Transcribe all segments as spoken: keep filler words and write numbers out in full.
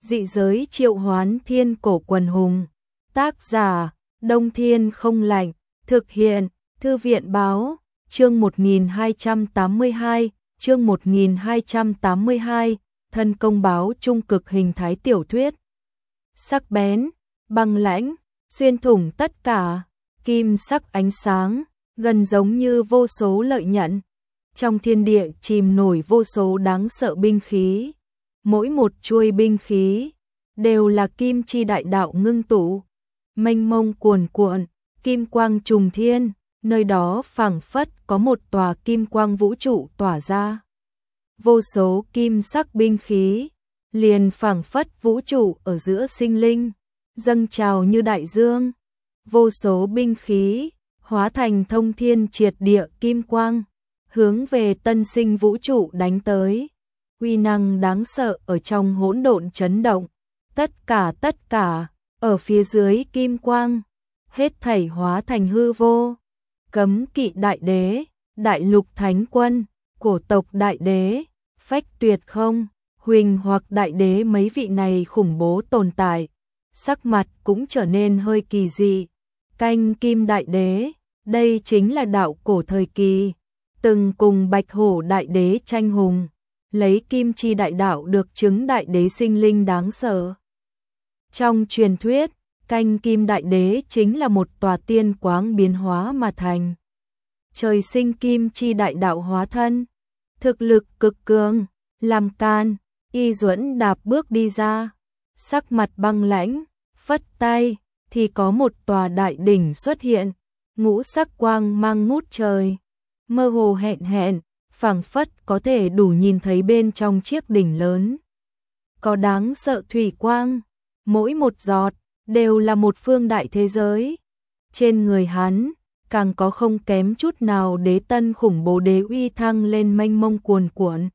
Dị giới triệu hoán thiên cổ quần hùng. Tác giả, Đông Thiên không lạnh. Thực hiện, Thư viện báo, chương một nghìn hai trăm tám mươi hai, chương một nghìn hai trăm tám mươi hai, thân công báo trung cực hình thái tiểu thuyết. Sắc bén, băng lãnh, xuyên thủng tất cả, kim sắc ánh sáng, gần giống như vô số lợi nhận. Trong thiên địa chìm nổi vô số đáng sợ binh khí. Mỗi một chuôi binh khí đều là kim chi đại đạo ngưng tụ, mênh mông cuồn cuộn, kim quang trùng thiên, nơi đó phảng phất có một tòa kim quang vũ trụ tỏa ra. Vô số kim sắc binh khí, liền phảng phất vũ trụ ở giữa sinh linh, dâng trào như đại dương. Vô số binh khí hóa thành thông thiên triệt địa kim quang, hướng về tân sinh vũ trụ đánh tới. Uy năng đáng sợ ở trong hỗn độn chấn động, tất cả tất cả ở phía dưới kim quang, hết thảy hóa thành hư vô. Cấm kỵ đại đế, đại lục thánh quân, cổ tộc đại đế, phách tuyệt không, huỳnh hoặc đại đế, mấy vị này khủng bố tồn tại, sắc mặt cũng trở nên hơi kỳ dị. Canh kim đại đế, đây chính là đạo cổ thời kỳ, từng cùng bạch hổ đại đế tranh hùng, lấy kim chi đại đạo được chứng đại đế sinh linh đáng sợ. Trong truyền thuyết, canh kim đại đế chính là một tòa tiên quáng biến hóa mà thành. Trời sinh kim chi đại đạo hóa thân, thực lực cực cường, làm can, Y Duẫn đạp bước đi ra, sắc mặt băng lãnh, phất tay, thì có một tòa đại đỉnh xuất hiện, ngũ sắc quang mang ngút trời, mơ hồ hẹn hẹn, phảng phất có thể đủ nhìn thấy bên trong chiếc đỉnh lớn. Có đáng sợ thủy quang, mỗi một giọt đều là một phương đại thế giới. Trên người hắn, càng có không kém chút nào đế tân khủng bố đế uy thăng lên mênh mông cuồn cuộn.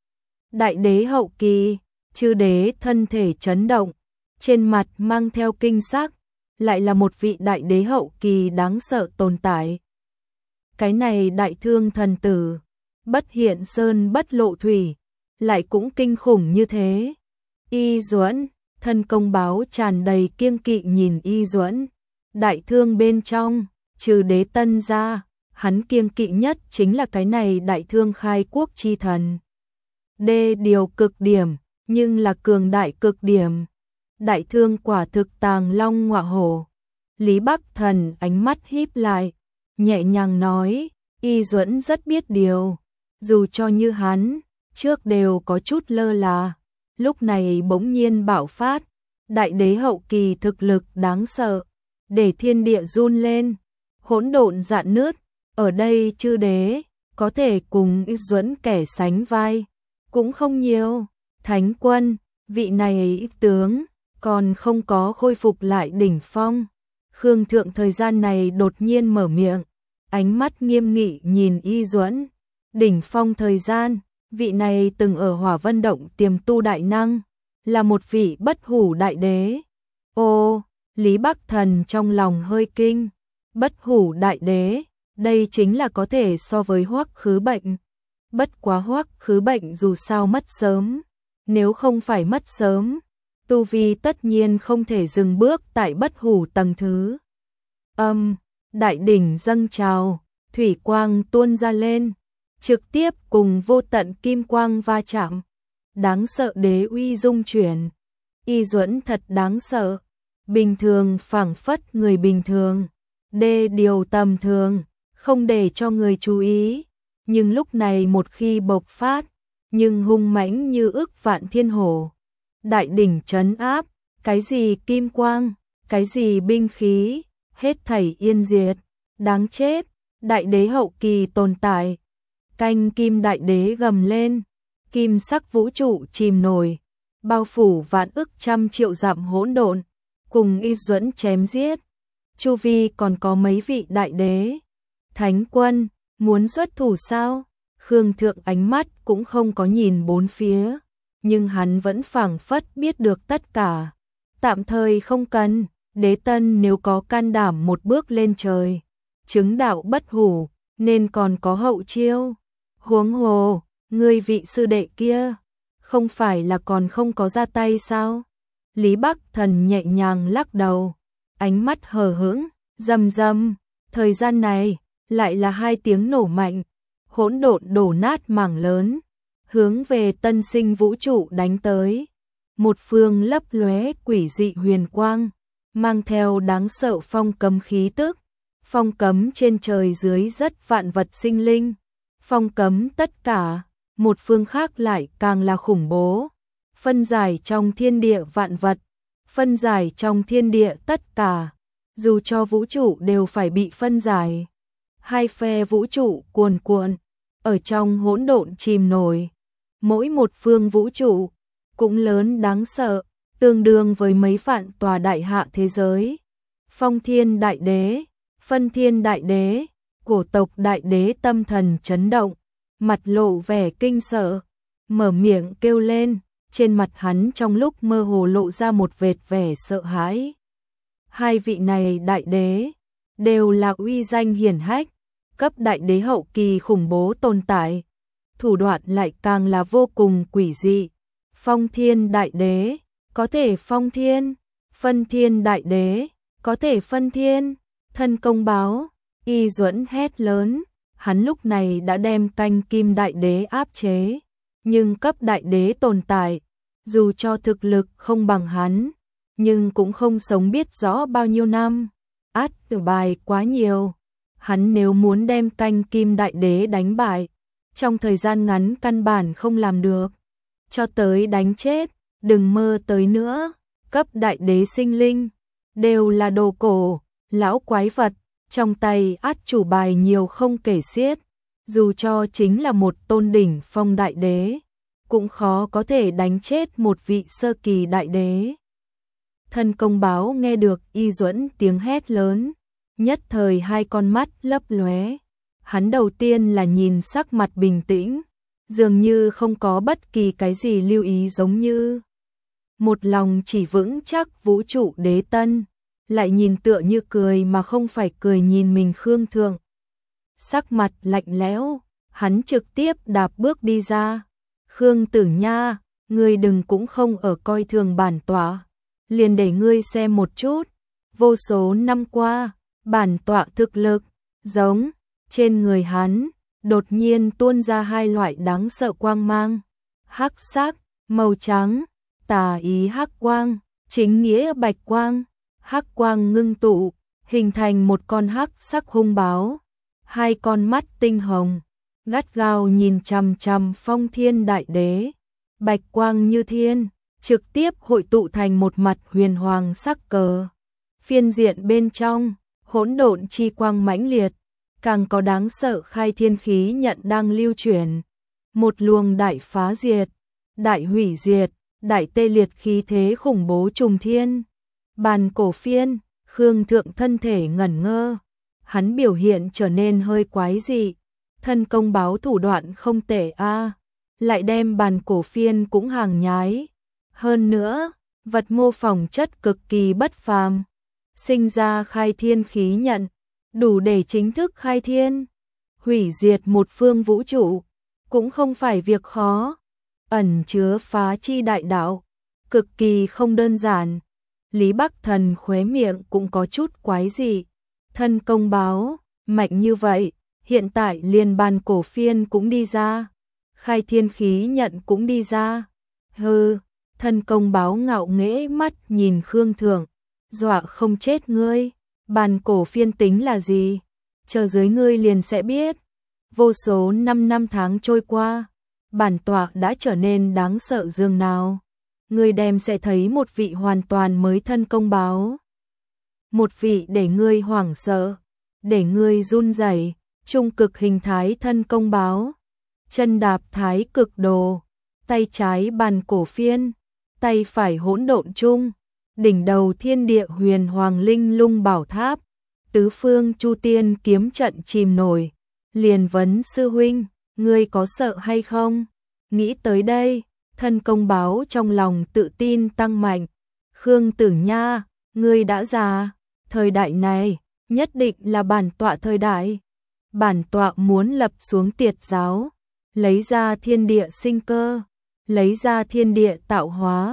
Đại đế hậu kỳ, chư đế thân thể chấn động, trên mặt mang theo kinh sắc, lại là một vị đại đế hậu kỳ đáng sợ tồn tại. Cái này đại thương thần tử, bất hiện sơn bất lộ thủy, lại cũng kinh khủng như thế. Y Duẫn, thân công báo tràn đầy kiêng kỵ nhìn Y Duẫn. Đại thương bên trong, trừ đế tân ra, hắn kiêng kỵ nhất chính là cái này đại thương khai quốc chi thần. Đê điều cực điểm, nhưng là cường đại cực điểm. Đại thương quả thực tàng long ngọa hổ. Lý Bắc Thần ánh mắt híp lại, nhẹ nhàng nói, Y Duẫn rất biết điều. Dù cho như hắn, trước đều có chút lơ là, lúc này bỗng nhiên bạo phát, đại đế hậu kỳ thực lực đáng sợ, để thiên địa run lên, hỗn độn rạn nứt. Ở đây chư đế có thể cùng Y Duẫn kẻ sánh vai cũng không nhiều. Thánh quân, vị này tướng còn không có khôi phục lại đỉnh phong. Khương Thượng thời gian này đột nhiên mở miệng, ánh mắt nghiêm nghị nhìn Y Duẫn. Đỉnh phong thời gian, vị này từng ở Hỏa Vân Động tiềm tu đại năng, là một vị bất hủ đại đế. Ô, Lý Bắc Thần trong lòng hơi kinh, bất hủ đại đế, đây chính là có thể so với Hoắc Khứ Bệnh. Bất quá Hoắc Khứ Bệnh dù sao mất sớm, nếu không phải mất sớm, tu vi tất nhiên không thể dừng bước tại bất hủ tầng thứ. Âm, đại đỉnh dâng trào, thủy quang tuôn ra lên, trực tiếp cùng vô tận kim quang va chạm. Đáng sợ đế uy dung chuyển. Y Duẫn thật đáng sợ. Bình thường phảng phất người bình thường, đê điều tầm thường, không để cho người chú ý. Nhưng lúc này một khi bộc phát, nhưng hung mãnh như ức vạn thiên hổ. Đại đỉnh trấn áp, cái gì kim quang, cái gì binh khí, hết thảy yên diệt. Đáng chết, đại đế hậu kỳ tồn tại. Canh kim đại đế gầm lên, kim sắc vũ trụ chìm nổi, bao phủ vạn ức trăm triệu dặm hỗn độn, cùng Y Duẫn chém giết. Chu vi còn có mấy vị đại đế. Thánh quân, muốn xuất thủ sao? Khương Thượng ánh mắt cũng không có nhìn bốn phía, nhưng hắn vẫn phảng phất biết được tất cả. Tạm thời không cần, đế tân nếu có can đảm một bước lên trời, chứng đạo bất hủ, nên còn có hậu chiêu. Huống hồ, ngươi vị sư đệ kia, không phải là còn không có ra tay sao? Lý Bắc Thần nhẹ nhàng lắc đầu, ánh mắt hờ hững, rầm rầm, thời gian này lại là hai tiếng nổ mạnh, hỗn độn đổ nát mảng lớn, hướng về tân sinh vũ trụ đánh tới. Một phương lấp lóe quỷ dị huyền quang, mang theo đáng sợ phong cấm khí tức, phong cấm trên trời dưới rất vạn vật sinh linh, phong cấm tất cả, một phương khác lại càng là khủng bố, phân giải trong thiên địa vạn vật, phân giải trong thiên địa tất cả, dù cho vũ trụ đều phải bị phân giải. Hai phe vũ trụ cuồn cuộn, ở trong hỗn độn chìm nổi, mỗi một phương vũ trụ cũng lớn đáng sợ, tương đương với mấy vạn tòa đại hạ thế giới. Phong Thiên Đại Đế, Phân Thiên Đại Đế, cổ tộc Đại Đế tâm thần chấn động, mặt lộ vẻ kinh sợ, mở miệng kêu lên, trên mặt hắn trong lúc mơ hồ lộ ra một vệt vẻ sợ hãi. Hai vị này đại đế đều là uy danh hiển hách, cấp đại đế hậu kỳ khủng bố tồn tại, thủ đoạn lại càng là vô cùng quỷ dị. Phong Thiên Đại Đế có thể phong thiên, Phân Thiên Đại Đế có thể phân thiên, thân công báo. Y Duẫn hét lớn, hắn lúc này đã đem canh kim đại đế áp chế, nhưng cấp đại đế tồn tại, dù cho thực lực không bằng hắn, nhưng cũng không sống biết rõ bao nhiêu năm, át tử bài quá nhiều. Hắn nếu muốn đem canh kim đại đế đánh bại, trong thời gian ngắn căn bản không làm được, cho tới đánh chết, đừng mơ tới nữa. Cấp đại đế sinh linh, đều là đồ cổ, lão quái vật, trong tay át chủ bài nhiều không kể xiết, dù cho chính là một tôn đỉnh phong đại đế, cũng khó có thể đánh chết một vị sơ kỳ đại đế. Thân công báo nghe được Y Duẫn tiếng hét lớn, nhất thời hai con mắt lấp lóe. Hắn đầu tiên là nhìn sắc mặt bình tĩnh, dường như không có bất kỳ cái gì lưu ý, giống như một lòng chỉ vững chắc vũ trụ đế tân, lại nhìn tựa như cười mà không phải cười nhìn mình Khương Thượng. Sắc mặt lạnh lẽo, hắn trực tiếp đạp bước đi ra. Khương Tử Nha, ngươi đừng cũng không ở coi thường bản tọa, liền để ngươi xem một chút, vô số năm qua, bản tọa thực lực, giống, trên người hắn, đột nhiên tuôn ra hai loại đáng sợ quang mang, hắc sắc, màu trắng, tà ý hắc quang, chính nghĩa bạch quang, hắc quang ngưng tụ, hình thành một con hắc sắc hung báo, hai con mắt tinh hồng, gắt gao nhìn chằm chằm Phong Thiên Đại Đế, bạch quang như thiên, trực tiếp hội tụ thành một mặt huyền hoàng sắc cờ. Phiên diện bên trong, hỗn độn chi quang mãnh liệt, càng có đáng sợ khai thiên khí nhận đang lưu chuyển, một luồng đại phá diệt, đại hủy diệt, đại tê liệt khí thế khủng bố trùng thiên. Bàn cổ phiên, Khương Thượng thân thể ngẩn ngơ, hắn biểu hiện trở nên hơi quái dị, thân công báo thủ đoạn không tệ a, lại đem bàn cổ phiên cũng hàng nhái. Hơn nữa, vật mô phỏng chất cực kỳ bất phàm, sinh ra khai thiên khí nhận, đủ để chính thức khai thiên, hủy diệt một phương vũ trụ, cũng không phải việc khó, ẩn chứa phá chi đại đạo, cực kỳ không đơn giản. Lý Bắc Thần khóe miệng cũng có chút quái dị, thân công báo, mạnh như vậy, hiện tại liền bàn cổ phiên cũng đi ra, khai thiên khí nhận cũng đi ra. Hừ, thân công báo ngạo nghễ mắt nhìn Khương Thượng, dọa không chết ngươi, bàn cổ phiên tính là gì, chờ dưới ngươi liền sẽ biết. Vô số năm năm tháng trôi qua, bản tọa đã trở nên đáng sợ dường nào, ngươi đem sẽ thấy một vị hoàn toàn mới thân công báo. Một vị để ngươi hoảng sợ, để ngươi run rẩy, trung cực hình thái thân công báo, chân đạp thái cực đồ, tay trái bàn cổ phiên, tay phải hỗn độn chung, đỉnh đầu thiên địa huyền hoàng linh lung bảo tháp, tứ phương chu tiên kiếm trận chìm nổi. Liền vấn sư huynh, ngươi có sợ hay không? Nghĩ tới đây, thân công báo trong lòng tự tin tăng mạnh. Khương Tử Nha, ngươi đã già, thời đại này nhất định là bản tọa thời đại. Bản tọa muốn lập xuống tiệt giáo, lấy ra thiên địa sinh cơ, lấy ra thiên địa tạo hóa,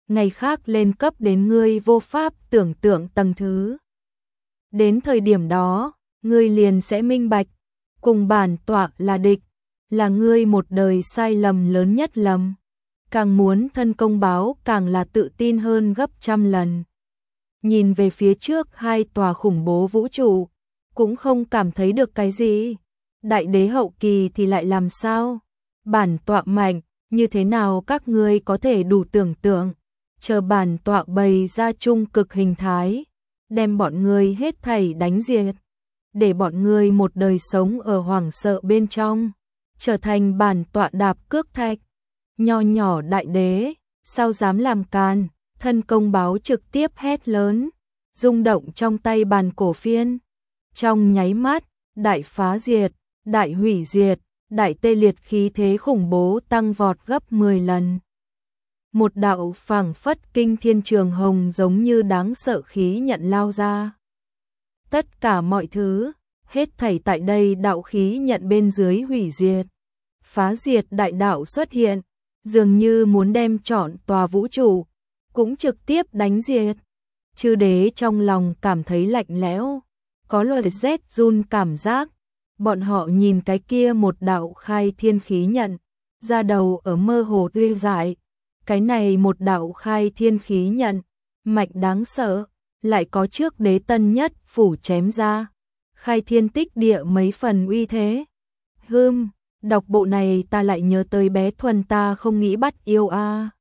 ngày khác lên cấp đến ngươi vô pháp tưởng tượng tầng thứ. Đến thời điểm đó, ngươi liền sẽ minh bạch, cùng bản tọa là địch, là ngươi một đời sai lầm lớn nhất lầm. Càng muốn thân công báo càng là tự tin hơn gấp trăm lần. Nhìn về phía trước hai tòa khủng bố vũ trụ, cũng không cảm thấy được cái gì. Đại đế hậu kỳ thì lại làm sao? Bản tọa mạnh, như thế nào các ngươi có thể đủ tưởng tượng, chờ bản tọa bày ra trung cực hình thái, đem bọn ngươi hết thảy đánh diệt, để bọn ngươi một đời sống ở hoảng sợ bên trong, trở thành bản tọa đạp cước thạch. Nho nhỏ đại đế, sao dám làm can, thân công báo trực tiếp hét lớn, rung động trong tay bàn cổ phiên. Trong nháy mắt, đại phá diệt, đại hủy diệt, đại tê liệt khí thế khủng bố tăng vọt gấp mười lần. Một đạo phảng phất kinh thiên trường hồng giống như đáng sợ khí nhận lao ra. Tất cả mọi thứ, hết thảy tại đây đạo khí nhận bên dưới hủy diệt. Phá diệt đại đạo xuất hiện, dường như muốn đem trọn tòa vũ trụ, cũng trực tiếp đánh diệt. Chư đế trong lòng cảm thấy lạnh lẽo, có loại rét run cảm giác. Bọn họ nhìn cái kia một đạo khai thiên khí nhận, ra đầu ở mơ hồ tê dại. Cái này một đạo khai thiên khí nhận, mạnh đáng sợ, lại có trước đế tân nhất phủ chém ra. Khai thiên tích địa mấy phần uy thế. Hưm, đọc bộ này ta lại nhớ tới bé Thuần ta không nghĩ bắt yêu a. À.